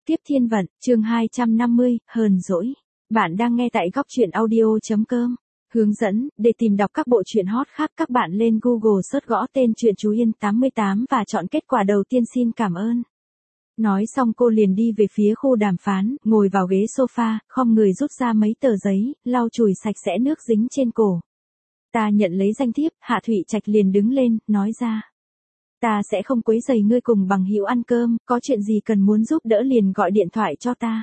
Tiếp thiên vận, chương 250, hờn dỗi. Bạn đang nghe tại góc truyện audio.com. Hướng dẫn, để tìm đọc các bộ truyện hot khác các bạn lên Google search gõ tên truyện Chú Yên 88 và chọn kết quả đầu tiên xin cảm ơn. Nói xong cô liền đi về phía khu đàm phán, ngồi vào ghế sofa, khom người rút ra mấy tờ giấy, lau chùi sạch sẽ nước dính trên cổ. Ta nhận lấy danh thiếp, Hạ Thụy Trạch liền đứng lên, nói ra. Ta sẽ không quấy rầy ngươi cùng bằng hữu ăn cơm, có chuyện gì cần muốn giúp đỡ liền gọi điện thoại cho ta.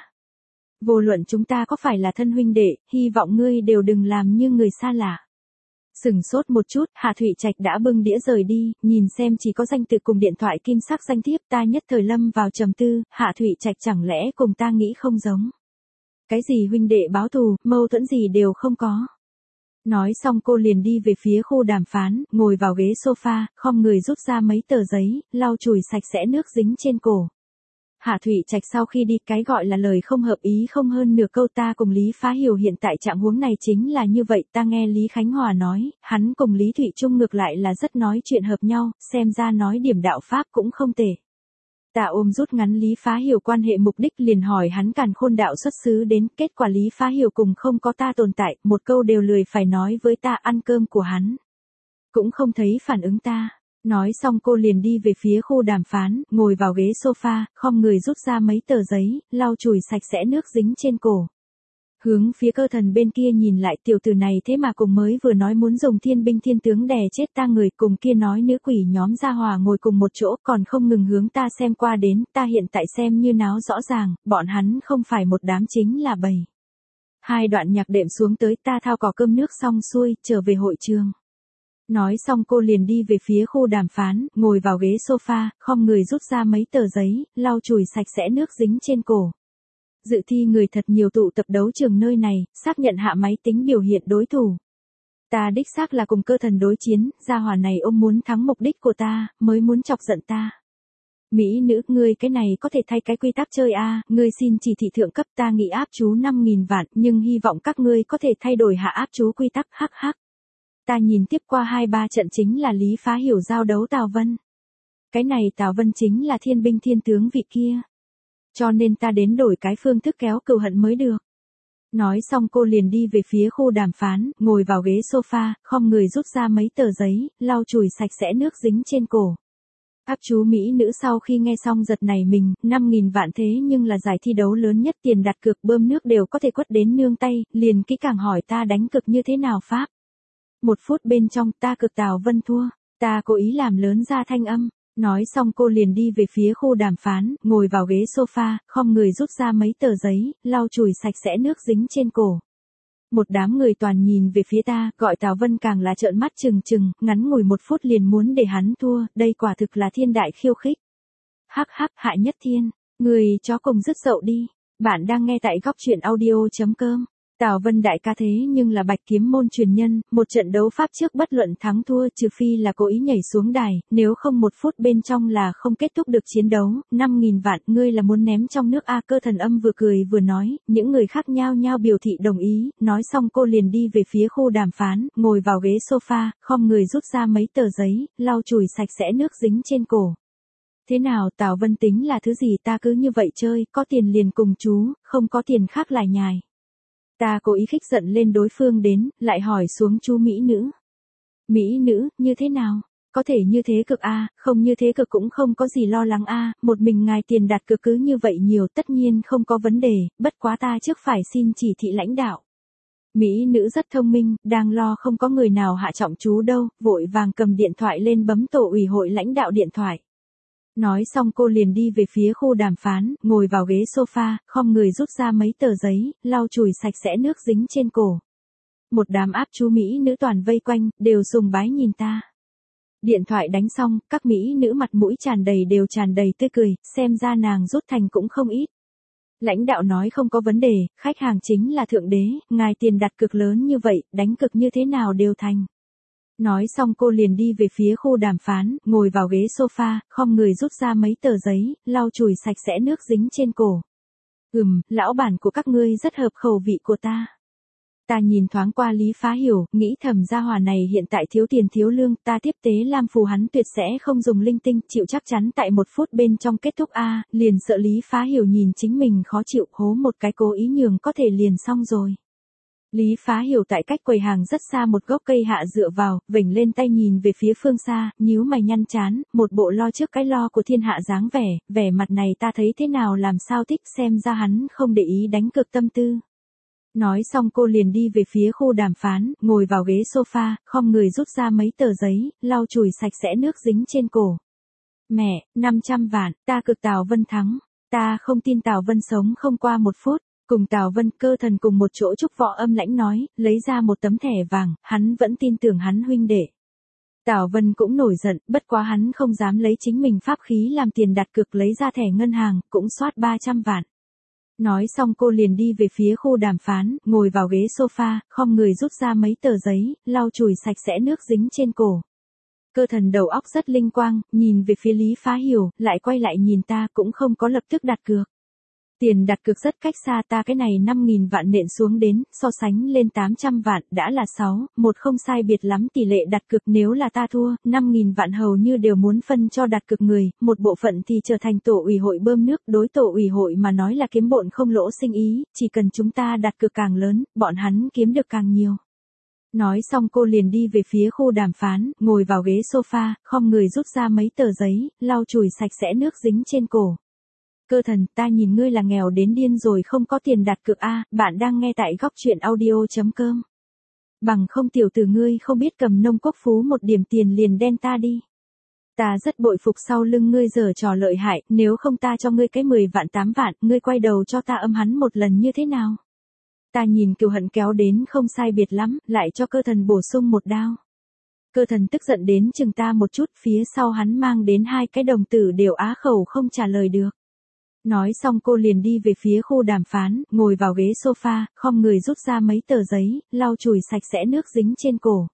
Vô luận chúng ta có phải là thân huynh đệ, hy vọng ngươi đều đừng làm như người xa lạ. Sừng sốt một chút, Hạ Thụy Trạch đã bưng đĩa rời đi, nhìn xem chỉ có danh tự cùng điện thoại kim sắc danh thiếp, ta nhất thời lâm vào trầm tư, Hạ Thụy Trạch chẳng lẽ cùng ta nghĩ không giống. Cái gì huynh đệ báo thù, mâu thuẫn gì đều không có. Nói xong cô liền đi về phía khu đàm phán, ngồi vào ghế sofa, khom người rút ra mấy tờ giấy, lau chùi sạch sẽ nước dính trên cổ. Hạ Thụy Trạch sau khi đi, cái gọi là lời không hợp ý không hơn nửa câu. Ta cùng Lý Phá Hiểu hiện tại trạng huống này chính là như vậy. Ta nghe Lý Khánh Hòa nói, hắn cùng Lý Thụy Trung ngược lại là rất nói chuyện hợp nhau, xem ra nói điểm đạo pháp cũng không tệ. Ta ôm rút ngắn Lý Phá Hiểu quan hệ mục đích liền hỏi hắn càn khôn đạo xuất xứ đến, kết quả Lý Phá Hiểu cùng không có ta tồn tại, một câu đều lười phải nói với ta. Ăn cơm của hắn cũng không thấy phản ứng ta. Nói xong cô liền đi về phía khu đàm phán, ngồi vào ghế sofa, khom người rút ra mấy tờ giấy, lau chùi sạch sẽ nước dính trên cổ. Hướng phía Cơ Thần bên kia nhìn lại, tiểu tử này thế mà cùng mới vừa nói muốn dùng thiên binh thiên tướng đè chết ta người, cùng kia nói nữ quỷ nhóm gia hòa ngồi cùng một chỗ, còn không ngừng hướng ta xem qua đến. Ta hiện tại xem như náo rõ ràng, bọn hắn không phải một đám chính là bầy. Hai đoạn nhạc đệm xuống tới, ta thao cỏ cơm nước xong xuôi, trở về hội trường. Nói xong cô liền đi về phía khu đàm phán, ngồi vào ghế sofa, khom người rút ra mấy tờ giấy, lau chùi sạch sẽ nước dính trên cổ. Dự thi người thật nhiều tụ tập đấu trường nơi này, xác nhận hạ máy tính biểu hiện đối thủ. Ta đích xác là cùng Cơ Thần đối chiến, gia hỏa này ôm muốn thắng mục đích của ta, mới muốn chọc giận ta. Mỹ nữ, ngươi cái này có thể thay cái quy tắc chơi a, ngươi xin chỉ thị thượng cấp, ta nghĩ áp chú 5.000 vạn, nhưng hy vọng các ngươi có thể thay đổi hạ áp chú quy tắc, hắc hắc. Ta nhìn tiếp qua 2-3 trận chính là Lý Phá Hiểu giao đấu Tào Vân. Cái này Tào Vân chính là thiên binh thiên tướng vị kia. Cho nên ta đến đổi cái phương thức kéo cừu hận mới được. Nói xong cô liền đi về phía khu đàm phán, ngồi vào ghế sofa, khom người rút ra mấy tờ giấy, lau chùi sạch sẽ nước dính trên cổ. Áp chú Mỹ nữ sau khi nghe xong giật nảy mình, 5.000 vạn thế nhưng là giải thi đấu lớn nhất, tiền đặt cược bơm nước đều có thể quất đến nương tay, liền kỹ càng hỏi ta đánh cực như thế nào pháp. 1 phút bên trong ta cực Tào Vân thua, ta cố ý làm lớn ra thanh âm. Nói xong cô liền đi về phía khu đàm phán, ngồi vào ghế sofa, khom người rút ra mấy tờ giấy, lau chùi sạch sẽ nước dính trên cổ. Một đám người toàn nhìn về phía ta, gọi Tào Vân càng là trợn mắt trừng trừng, ngắn ngủi 1 phút liền muốn để hắn thua, đây quả thực là thiên đại khiêu khích. Hắc hắc, Hạ Nhất Thiên, người chó cùng dứt dậu đi. Bạn đang nghe tại góc truyện audio.com. Tào Vân đại ca thế nhưng là Bạch Kiếm môn truyền nhân, một trận đấu pháp trước bất luận thắng thua, trừ phi là cố ý nhảy xuống đài, nếu không 1 phút bên trong là không kết thúc được chiến đấu. 5.000 vạn, ngươi là muốn ném trong nước a. Cơ Thần âm vừa cười vừa nói, những người khác nhao nhao biểu thị đồng ý. Nói xong cô liền đi về phía khu đàm phán, ngồi vào ghế sofa, khom người rút ra mấy tờ giấy, lau chùi sạch sẽ nước dính trên cổ. Thế nào, Tào Vân tính là thứ gì, ta cứ như vậy chơi, có tiền liền cùng chú, không có tiền khác lại nhài. Ta cố ý khích giận lên đối phương đến, lại hỏi xuống chú Mỹ nữ. Mỹ nữ, như thế nào? Có thể như thế cực a, không như thế cực cũng không có gì lo lắng a, một mình ngài tiền đặt cược cứ như vậy nhiều, tất nhiên không có vấn đề, bất quá ta trước phải xin chỉ thị lãnh đạo. Mỹ nữ rất thông minh, đang lo không có người nào hạ trọng chú đâu, vội vàng cầm điện thoại lên bấm tổ ủy hội lãnh đạo điện thoại. Nói xong cô liền đi về phía khu đàm phán, ngồi vào ghế sofa, khom người rút ra mấy tờ giấy, lau chùi sạch sẽ nước dính trên cổ. Một đám áp chú Mỹ nữ toàn vây quanh, đều sùng bái nhìn ta. Điện thoại đánh xong, các Mỹ nữ mặt mũi tràn đầy tươi cười, xem ra nàng rút thành cũng không ít. Lãnh đạo nói không có vấn đề, khách hàng chính là thượng đế, ngài tiền đặt cược lớn như vậy, đánh cực như thế nào đều thành. Nói xong cô liền đi về phía khu đàm phán, ngồi vào ghế sofa, khom người rút ra mấy tờ giấy, lau chùi sạch sẽ nước dính trên cổ. Lão bản của các ngươi rất hợp khẩu vị của ta. Ta nhìn thoáng qua Lý Phá Hiểu, nghĩ thầm gia hỏa này hiện tại thiếu tiền thiếu lương, ta tiếp tế lam phù hắn tuyệt sẽ không dùng linh tinh, chịu chắc chắn tại 1 phút bên trong kết thúc a, liền sợ Lý Phá Hiểu nhìn chính mình khó chịu, hố một cái cố ý nhường có thể liền xong rồi. Lý Phá Hiểu tại cách quầy hàng rất xa một gốc cây hạ dựa vào, vểnh lên tay nhìn về phía phương xa, nhíu mày nhăn chán, một bộ lo trước cái lo của thiên hạ dáng vẻ, vẻ mặt này ta thấy thế nào làm sao thích, xem ra hắn không để ý đánh cược tâm tư. Nói xong cô liền đi về phía khu đàm phán, ngồi vào ghế sofa, khom người rút ra mấy tờ giấy, lau chùi sạch sẽ nước dính trên cổ. Mẹ, 500 vạn, ta cực Tào Vân thắng. Ta không tin Tào Vân sống không qua 1 phút. Cùng Tào Vân Cơ Thần cùng một chỗ Trúc Võ Âm lãnh nói, lấy ra một tấm thẻ vàng, hắn vẫn tin tưởng hắn huynh đệ. Tào Vân cũng nổi giận, bất quá hắn không dám lấy chính mình pháp khí làm tiền đặt cược, lấy ra thẻ ngân hàng, cũng soát 300 vạn. Nói xong cô liền đi về phía khu đàm phán, ngồi vào ghế sofa, khom người rút ra mấy tờ giấy, lau chùi sạch sẽ nước dính trên cổ. Cơ Thần đầu óc rất linh quang, nhìn về phía Lý Phá Hiểu, lại quay lại nhìn ta, cũng không có lập tức đặt cược. Tiền đặt cược rất cách xa, ta cái này 5.000 vạn nện xuống đến, so sánh lên 800 vạn, đã là 6-1 không sai biệt lắm tỷ lệ đặt cược, nếu là ta thua, 5.000 vạn hầu như đều muốn phân cho đặt cược người, một bộ phận thì trở thành tổ ủy hội bơm nước, đối tổ ủy hội mà nói là kiếm bộn không lỗ sinh ý, chỉ cần chúng ta đặt cược càng lớn, bọn hắn kiếm được càng nhiều. Nói xong cô liền đi về phía khu đàm phán, ngồi vào ghế sofa, khom người rút ra mấy tờ giấy, lau chùi sạch sẽ nước dính trên cổ. Cơ Thần, ta nhìn ngươi là nghèo đến điên rồi, không có tiền đặt cược a, bạn đang nghe tại góc truyện audio.com. Bằng không tiểu tử ngươi không biết cầm nông quốc phú một điểm tiền liền đen ta đi. Ta rất bội phục sau lưng ngươi giở trò lợi hại, nếu không ta cho ngươi cái 10 vạn 8 vạn, ngươi quay đầu cho ta âm hắn một lần như thế nào? Ta nhìn Kiều Hận kéo đến không sai biệt lắm, lại cho Cơ Thần bổ sung một đao. Cơ Thần tức giận đến chừng ta một chút, phía sau hắn mang đến 2 cái đồng tử đều á khẩu không trả lời được. Nói xong cô liền đi về phía khu đàm phán, ngồi vào ghế sofa, khom người rút ra mấy tờ giấy, lau chùi sạch sẽ nước dính trên cổ.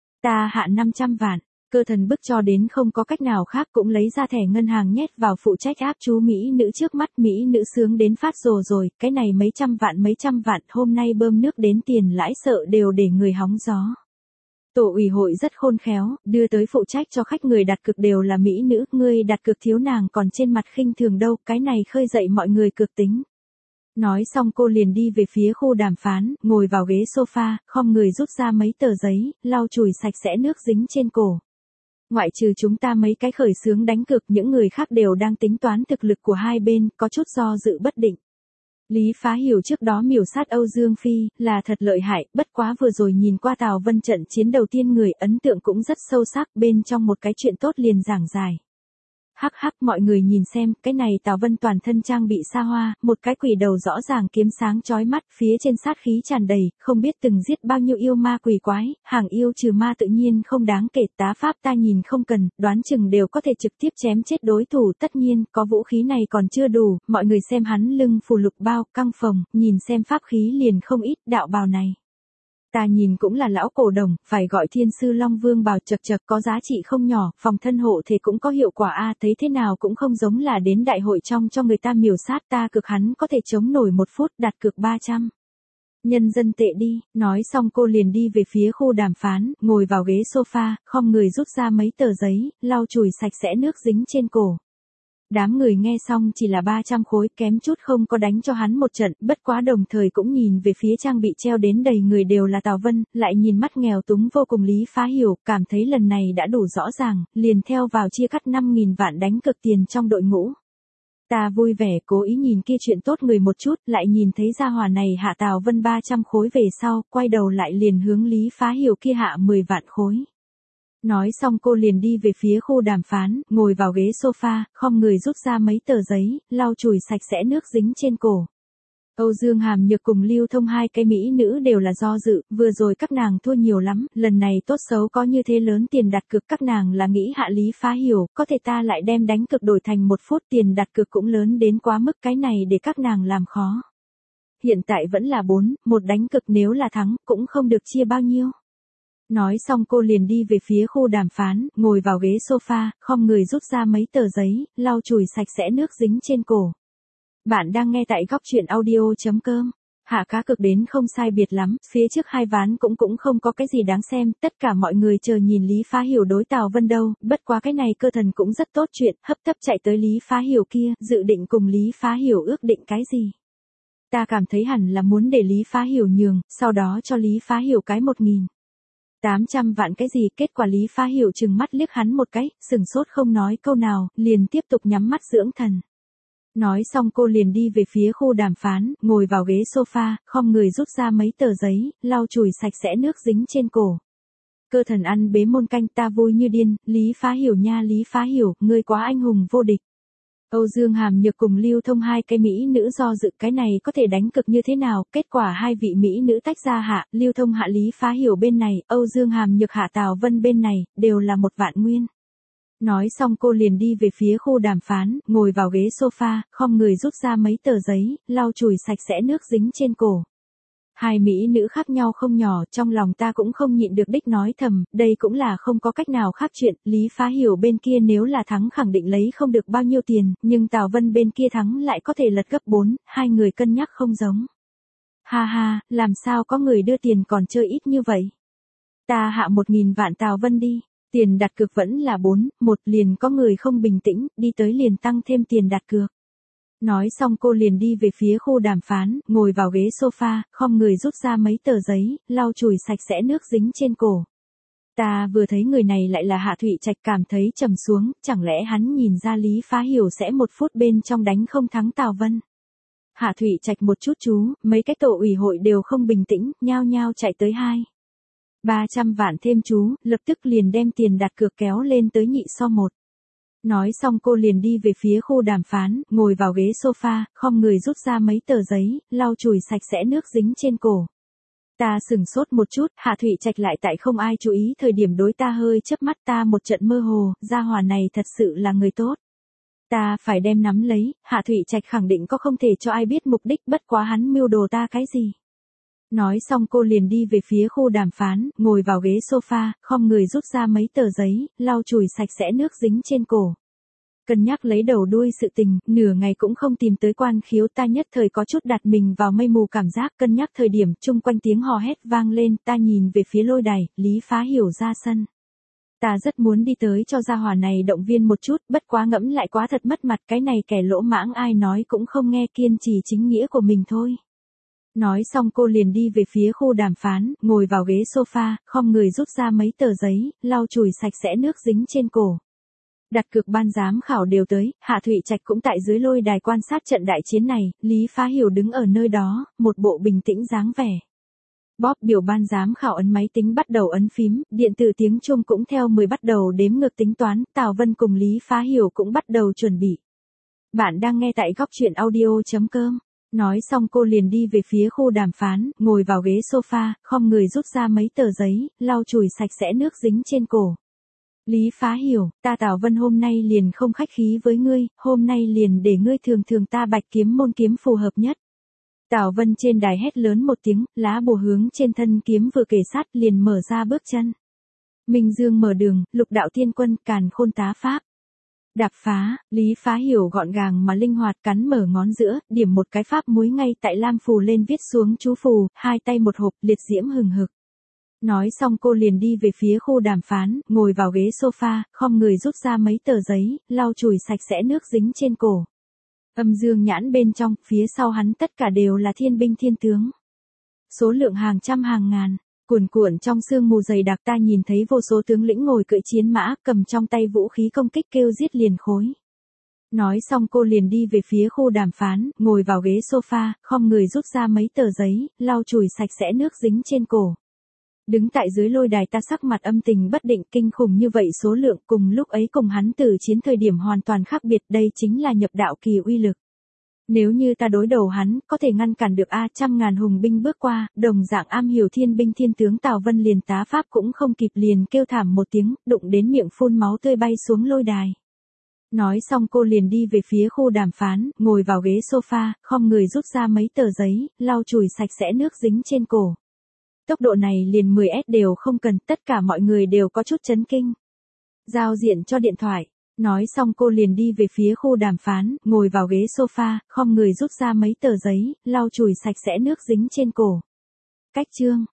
Ta hạ 500 vạn, Cơ Thần bức cho đến không có cách nào khác, cũng lấy ra thẻ ngân hàng nhét vào phụ trách áp chú mỹ nữ trước mắt. Mỹ nữ sướng đến phát rồ rồi, cái này mấy trăm vạn hôm nay bơm nước đến tiền lãi sợ đều để người hóng gió. Tổ ủy hội rất khôn khéo, đưa tới phụ trách cho khách người đặt cược đều là mỹ nữ, ngươi đặt cược thiếu nàng còn trên mặt khinh thường đâu, cái này khơi dậy mọi người cược tính. Nói xong cô liền đi về phía khu đàm phán, ngồi vào ghế sofa, khom người rút ra mấy tờ giấy, lau chùi sạch sẽ nước dính trên cổ. Ngoại trừ chúng ta mấy cái khởi xướng đánh cược, những người khác đều đang tính toán thực lực của hai bên, có chút do dự bất định. Lý Phá Hiểu trước đó miểu sát Âu Dương Phi, là thật lợi hại, bất quá vừa rồi nhìn qua Tào Vân trận chiến đầu tiên người ấn tượng cũng rất sâu sắc, bên trong một cái chuyện tốt liền giảng giải. Hắc hắc, mọi người nhìn xem, cái này Tào Vân toàn thân trang bị xa hoa, một cái quỷ đầu rõ ràng kiếm sáng chói mắt, phía trên sát khí tràn đầy, không biết từng giết bao nhiêu yêu ma quỷ quái, hàng yêu trừ ma tự nhiên không đáng kể, tá pháp ta nhìn không cần, đoán chừng đều có thể trực tiếp chém chết đối thủ, tất nhiên, có vũ khí này còn chưa đủ, mọi người xem hắn lưng phù lục bao, căng phòng, nhìn xem pháp khí liền không ít, đạo bào này. Ta nhìn cũng là lão cổ đồng, phải gọi Thiên Sư Long Vương bào, chật chật có giá trị không nhỏ, phòng thân hộ thể cũng có hiệu quả a, thấy thế nào cũng không giống là đến đại hội trong cho người ta miểu sát, ta cực hắn có thể chống nổi 1 phút, đặt cược 300. Nhân dân tệ đi, nói xong cô liền đi về phía khu đàm phán, ngồi vào ghế sofa, khom người rút ra mấy tờ giấy, lau chùi sạch sẽ nước dính trên cổ. Đám người nghe xong chỉ là 300 khối, kém chút không có đánh cho hắn một trận, bất quá đồng thời cũng nhìn về phía trang bị treo đến đầy người đều là Tào Vân, lại nhìn mắt nghèo túng vô cùng Lý Phá Hiểu, cảm thấy lần này đã đủ rõ ràng, liền theo vào chia cắt 5.000 vạn đánh cực tiền trong đội ngũ. Ta vui vẻ cố ý nhìn kia chuyện tốt người một chút, lại nhìn thấy gia hỏa này hạ Tào Vân 300 khối về sau, quay đầu lại liền hướng Lý Phá Hiểu kia hạ 10 vạn khối. Nói xong cô liền đi về phía khu đàm phán, ngồi vào ghế sofa, khom người rút ra mấy tờ giấy, lau chùi sạch sẽ nước dính trên cổ. Âu Dương Hàm Nhược cùng Lưu Thông 2 cái mỹ nữ đều là do dự, vừa rồi các nàng thua nhiều lắm, lần này tốt xấu có như thế lớn tiền đặt cược, các nàng là nghĩ hạ Lý Phá Hiểu, có thể ta lại đem đánh cược đổi thành 1 phút, tiền đặt cược cũng lớn đến quá mức, cái này để các nàng làm khó. Hiện tại vẫn là 4-1 đánh cược, nếu là thắng, cũng không được chia bao nhiêu. Nói xong cô liền đi về phía khu đàm phán, ngồi vào ghế sofa, khom người rút ra mấy tờ giấy, lau chùi sạch sẽ nước dính trên cổ. Bạn đang nghe tại góc truyện audio.com. Hạ cá cược đến không sai biệt lắm, phía trước hai ván cũng không có cái gì đáng xem, tất cả mọi người chờ nhìn Lý Phá Hiểu đối Tào Vân đâu, bất quá cái này cơ thần cũng rất tốt chuyện, hấp tấp chạy tới Lý Phá Hiểu kia, dự định cùng Lý Phá Hiểu ước định cái gì. Ta cảm thấy hẳn là muốn để Lý Phá Hiểu nhường, sau đó cho Lý Phá Hiểu cái 1.800 vạn cái gì, kết quả Lý Phá Hiểu trừng mắt liếc hắn một cái, sừng sốt không nói câu nào, liền tiếp tục nhắm mắt dưỡng thần. Nói xong cô liền đi về phía khu đàm phán, ngồi vào ghế sofa, khom người rút ra mấy tờ giấy, lau chùi sạch sẽ nước dính trên cổ. Cơ thần ăn bế môn canh, ta vui như điên, Lý Phá Hiểu nha, Lý Phá Hiểu, ngươi quá anh hùng vô địch. Âu Dương Hàm Nhược cùng Lưu Thông hai cái mỹ nữ do dự cái này có thể đánh cực như thế nào, kết quả hai vị mỹ nữ tách ra hạ, Lưu Thông hạ Lý Phá Hiểu bên này, Âu Dương Hàm Nhược hạ Tào Vân bên này, đều là 1 vạn nguyên. Nói xong cô liền đi về phía khu đàm phán, ngồi vào ghế sofa, khom người rút ra mấy tờ giấy, lau chùi sạch sẽ nước dính trên cổ. Hai mỹ nữ khác nhau không nhỏ, trong lòng ta cũng không nhịn được đích nói thầm, đây cũng là không có cách nào khác chuyện, Lý Phá Hiểu bên kia nếu là thắng khẳng định lấy không được bao nhiêu tiền, nhưng Tào Vân bên kia thắng lại có thể lật gấp 4, hai người cân nhắc không giống. Ha ha, làm sao có người đưa tiền còn chơi ít như vậy? Ta hạ 1.000 vạn Tào Vân đi. Tiền đặt cược vẫn là 4-1, liền có người không bình tĩnh, đi tới liền tăng thêm tiền đặt cược. Nói xong cô liền đi về phía khu đàm phán, ngồi vào ghế sofa, khom người rút ra mấy tờ giấy, lau chùi sạch sẽ nước dính trên cổ. Ta vừa thấy người này lại là Hạ Thụy Trạch, cảm thấy trầm xuống, chẳng lẽ hắn nhìn ra Lý Phá Hiểu sẽ 1 phút bên trong đánh không thắng Tào Vân. Hạ Thụy Trạch một chút chú, mấy cái tổ ủy hội đều không bình tĩnh, nhao nhao chạy tới 300 vạn thêm chú, lập tức liền đem tiền đặt cược kéo lên tới nhị so 1. Nói xong cô liền đi về phía khu đàm phán, ngồi vào ghế sofa, khom người rút ra mấy tờ giấy, lau chùi sạch sẽ nước dính trên cổ. Ta sừng sốt một chút, Hạ Thụy Trạch lại tại không ai chú ý thời điểm đối ta hơi chớp mắt, ta một trận mơ hồ, gia hỏa này thật sự là người tốt. Ta phải đem nắm lấy, Hạ Thụy Trạch khẳng định có không thể cho ai biết mục đích, bất quá hắn mưu đồ ta cái gì. Nói xong cô liền đi về phía khu đàm phán, ngồi vào ghế sofa, khom người rút ra mấy tờ giấy, lau chùi sạch sẽ nước dính trên cổ. Cân nhắc lấy đầu đuôi sự tình, nửa ngày cũng không tìm tới quan khiếu, ta nhất thời có chút đặt mình vào mây mù cảm giác, cân nhắc thời điểm, chung quanh tiếng hò hét vang lên, ta nhìn về phía lôi đài, Lý Phá Hiểu ra sân. Ta rất muốn đi tới cho gia hỏa này động viên một chút, bất quá ngẫm lại quá thật mất mặt, cái này kẻ lỗ mãng ai nói cũng không nghe, kiên trì chính nghĩa của mình thôi. Nói xong cô liền đi về phía khu đàm phán, ngồi vào ghế sofa, khom người rút ra mấy tờ giấy, lau chùi sạch sẽ nước dính trên cổ. Đặt cược ban giám khảo đều tới, Hạ Thụy Trạch cũng tại dưới lôi đài quan sát trận đại chiến này, Lý Phá Hiểu đứng ở nơi đó, một bộ bình tĩnh dáng vẻ. Bóp biểu ban giám khảo ấn máy tính bắt đầu ấn phím, điện tử tiếng chuông cũng theo 10 bắt đầu đếm ngược tính toán, Tào Vân cùng Lý Phá Hiểu cũng bắt đầu chuẩn bị. Bạn đang nghe tại góc truyện audio.com. Nói xong cô liền đi về phía khu đàm phán, ngồi vào ghế sofa, khom người rút ra mấy tờ giấy, lau chùi sạch sẽ nước dính trên cổ. Lý Phá Hiểu, ta Tào Vân hôm nay liền không khách khí với ngươi, hôm nay liền để ngươi thường thường ta Bạch Kiếm môn kiếm phù hợp nhất. Tào Vân trên đài hét lớn một tiếng, lá bùa hướng trên thân kiếm vừa kề sát liền mở ra bước chân. Minh Dương mở đường, Lục Đạo Thiên Quân, Càn Khôn Tá Pháp. Đạp phá, Lý Phá Hiểu gọn gàng mà linh hoạt cắn mở ngón giữa, điểm một cái pháp muối ngay tại lam phù lên viết xuống chú phù, hai tay một hộp, liệt diễm hừng hực. Nói xong cô liền đi về phía khu đàm phán, ngồi vào ghế sofa, khom người rút ra mấy tờ giấy, lau chùi sạch sẽ nước dính trên cổ. Âm dương nhãn bên trong, phía sau hắn tất cả đều là thiên binh thiên tướng. Số lượng hàng trăm hàng ngàn. Cuồn cuộn trong sương mù dày đặc, ta nhìn thấy vô số tướng lĩnh ngồi cưỡi chiến mã, cầm trong tay vũ khí công kích kêu giết liền khối. Nói xong cô liền đi về phía khu đàm phán, ngồi vào ghế sofa, khom người rút ra mấy tờ giấy, lau chùi sạch sẽ nước dính trên cổ. Đứng tại dưới lôi đài ta sắc mặt âm tình bất định, kinh khủng như vậy số lượng, cùng lúc ấy cùng hắn tử chiến thời điểm hoàn toàn khác biệt, đây chính là nhập đạo kỳ uy lực. Nếu như ta đối đầu hắn, có thể ngăn cản được 100.000 hùng binh bước qua, đồng dạng am hiểu thiên binh thiên tướng Tào Vân liền tá pháp cũng không kịp liền kêu thảm một tiếng, đụng đến miệng phun máu tươi bay xuống lôi đài. Nói xong cô liền đi về phía khu đàm phán, ngồi vào ghế sofa, khom người rút ra mấy tờ giấy, lau chùi sạch sẽ nước dính trên cổ. Tốc độ này liền 10S đều không cần, tất cả mọi người đều có chút chấn kinh. Giao diện cho điện thoại. Nói xong cô liền đi về phía khu đàm phán, ngồi vào ghế sofa, khom người rút ra mấy tờ giấy, lau chùi sạch sẽ nước dính trên cổ. Cách chương